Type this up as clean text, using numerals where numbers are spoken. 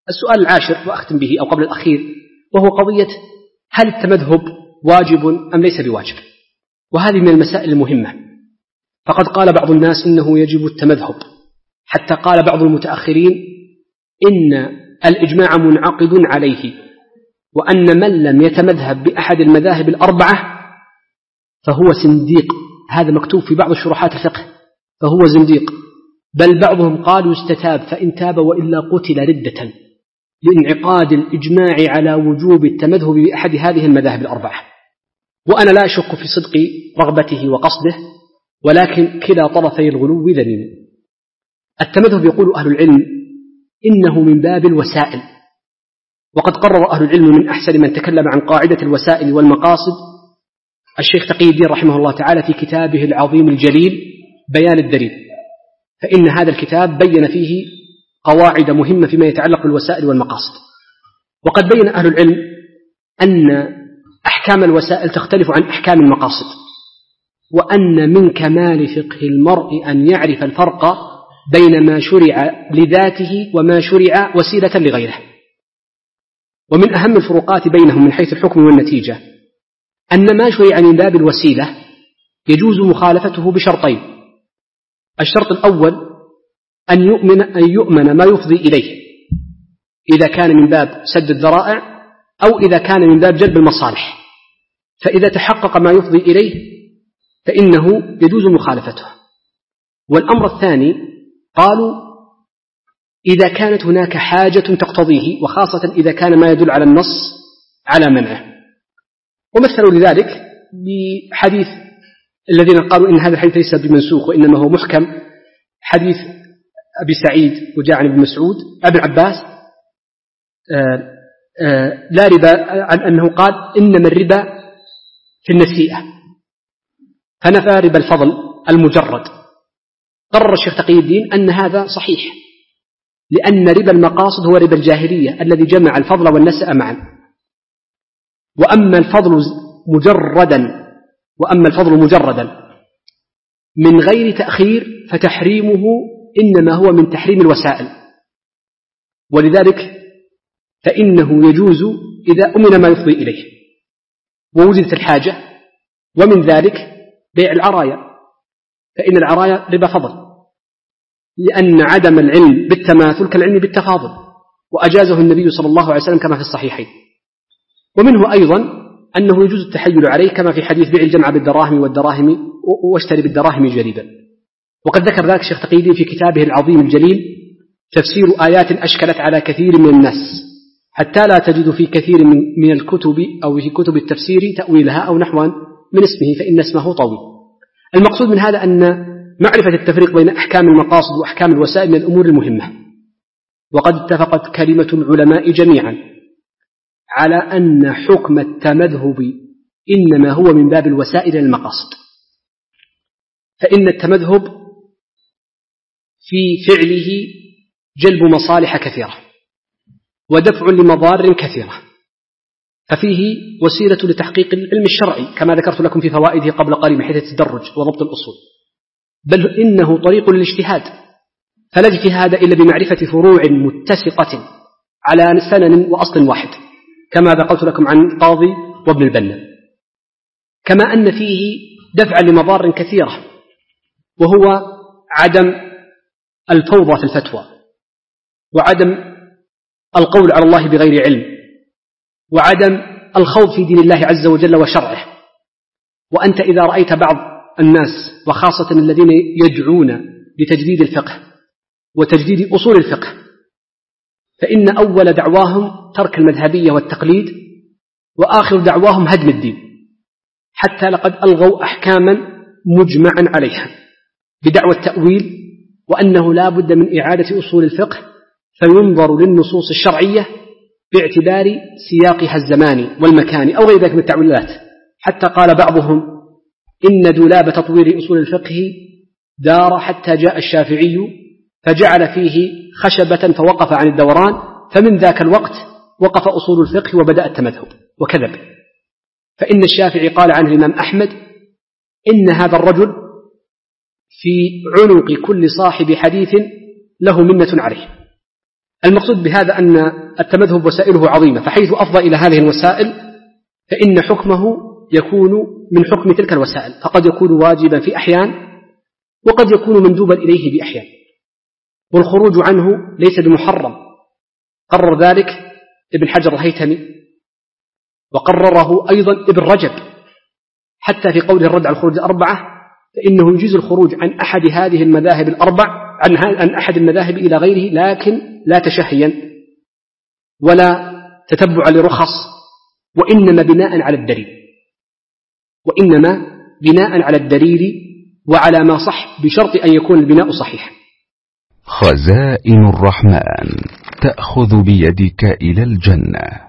السؤال العاشر وأختم به أو قبل الأخير، وهو قضية هل التمذهب واجب أم ليس بواجب؟ وهذه من المسائل المهمة. فقد قال بعض الناس إنه يجب التمذهب، حتى قال بعض المتأخرين إن الإجماع منعقد عليه، وأن من لم يتمذهب بأحد المذاهب الأربعة فهو زنديق. هذا مكتوب في بعض شروحات الفقه، فهو زنديق. بل بعضهم قال يستتاب فإن تاب وإلا قتل ردة، لانعقاد الإجماع على وجوب التمذهب بأحد هذه المذاهب الأربعة. وأنا لا أشك في صدق رغبته وقصده، ولكن كلا طرفي الغلو ذميم. التمذهب يقول أهل العلم إنه من باب الوسائل، وقد قرر أهل العلم من أحسن من تكلم عن قاعدة الوسائل والمقاصد الشيخ تقي الدين رحمه الله تعالى في كتابه العظيم الجليل بيان الدليل، فإن هذا الكتاب بين فيه قواعد مهمة فيما يتعلق بالوسائل والمقاصد. وقد بين أهل العلم أن أحكام الوسائل تختلف عن أحكام المقاصد، وأن من كمال فقه المرء أن يعرف الفرق بين ما شرع لذاته وما شرع وسيلة لغيره. ومن أهم الفروقات بينهم من حيث الحكم والنتيجة أن ما شرع من باب الوسيلة يجوز مخالفته بشرطين: الشرط الأول أن يؤمن ما يفضي إليه، إذا كان من باب سد الذرائع أو إذا كان من باب جلب المصالح، فإذا تحقق ما يفضي إليه فإنه يجوز مخالفته. والأمر الثاني قالوا إذا كانت هناك حاجة تقتضيه، وخاصة إذا كان ما يدل على النص على منعه. ومثلوا لذلك بحديث الذين قالوا إن هذا الحديث ليس بمنسوخ وإنما هو محكم، حديث أبي سعيد وجاء عن ابن مسعود ابن عباس لا ربا، عن أنه قال إنما الربا في النسيئة، فنفى ربا الفضل المجرد. قرر الشيخ تقي الدين أن هذا صحيح، لأن ربا المقاصد هو ربا الجاهلية الذي جمع الفضل والنسأ معا. وأما الفضل مجردا من غير تأخير فتحريمه إنما هو من تحريم الوسائل، ولذلك فإنه يجوز إذا أمن ما يفضي إليه ووجدت الحاجة. ومن ذلك بيع العرايا، فإن العرايا ربا فضل، لأن عدم العلم بالتماثل كالعلم بالتفاضل، وأجازه النبي صلى الله عليه وسلم كما في الصحيحين. ومنه أيضا أنه يجوز التحيل عليه كما في حديث بيع الجمع بالدراهم والدراهم واشتري بالدراهم جريبا. وقد ذكر ذلك الشيخ تقي الدين في كتابه العظيم الجليل تفسير آيات أشكلت على كثير من الناس، حتى لا تجد في كثير من الكتب أو في كتب التفسير تأويلها أو نحوا من اسمه، فإن اسمه طويل. المقصود من هذا أن معرفة التفريق بين أحكام المقاصد وأحكام الوسائل من الأمور المهمة. وقد اتفقت كلمة العلماء جميعا على أن حكم التمذهب إنما هو من باب الوسائل المقاصد، فإن التمذهب في فعله جلب مصالح كثيرة ودفع لمضار كثيرة، ففيه وسيلة لتحقيق العلم الشرعي كما ذكرت لكم في فوائده قبل قليل من حيث التدرج وضبط الأصول، بل إنه طريق للاجتهاد، فلا اجتهاد إلا بمعرفة فروع متسقة على سنن وأصل واحد، كما ذكرت لكم عن القاضي وابن البنا. كما أن فيه دفع لمضار كثيرة، وهو عدم الفوضى في الفتوى، وعدم القول على الله بغير علم، وعدم الخوض في دين الله عز وجل وشرعه. وأنت إذا رأيت بعض الناس وخاصة الذين يدعون لتجديد الفقه وتجديد أصول الفقه، فإن أول دعواهم ترك المذهبية والتقليد، وآخر دعواهم هدم الدين، حتى لقد ألغوا أحكاما مجمعا عليها بدعوى التأويل، وأنه لا بد من إعادة أصول الفقه فينظر للنصوص الشرعية باعتبار سياقها الزماني والمكاني أو غير ذلك من التعويلات، حتى قال بعضهم إن دولاب تطوير أصول الفقه دار حتى جاء الشافعي فجعل فيه خشبة فوقف عن الدوران، فمن ذاك الوقت وقف أصول الفقه وبدأ التمذهب. وكذب، فإن الشافعي قال عنه الإمام أحمد إن هذا الرجل في عنق كل صاحب حديث له منة عليه، المقصود بهذا أن التمذهب وسائله عظيمة، فحيث أفضى إلى هذه الوسائل فإن حكمه يكون من حكم تلك الوسائل، فقد يكون واجبا في أحيان وقد يكون مندوبا إليه بأحيان، والخروج عنه ليس بمحرم. قرر ذلك ابن حجر الهيثمي، وقرره أيضا ابن رجب، حتى في قوله الرد على الخروج الأربعة فإنه يجيز الخروج عن أحد هذه المذاهب الأربع، عن أحد المذاهب إلى غيره، لكن لا تشهيا ولا تتبع لرخص، وإنما بناء على الدليل وعلى ما صح، بشرط أن يكون البناء صحيحا. خزائن الرحمن تأخذ بيدك إلى الجنة.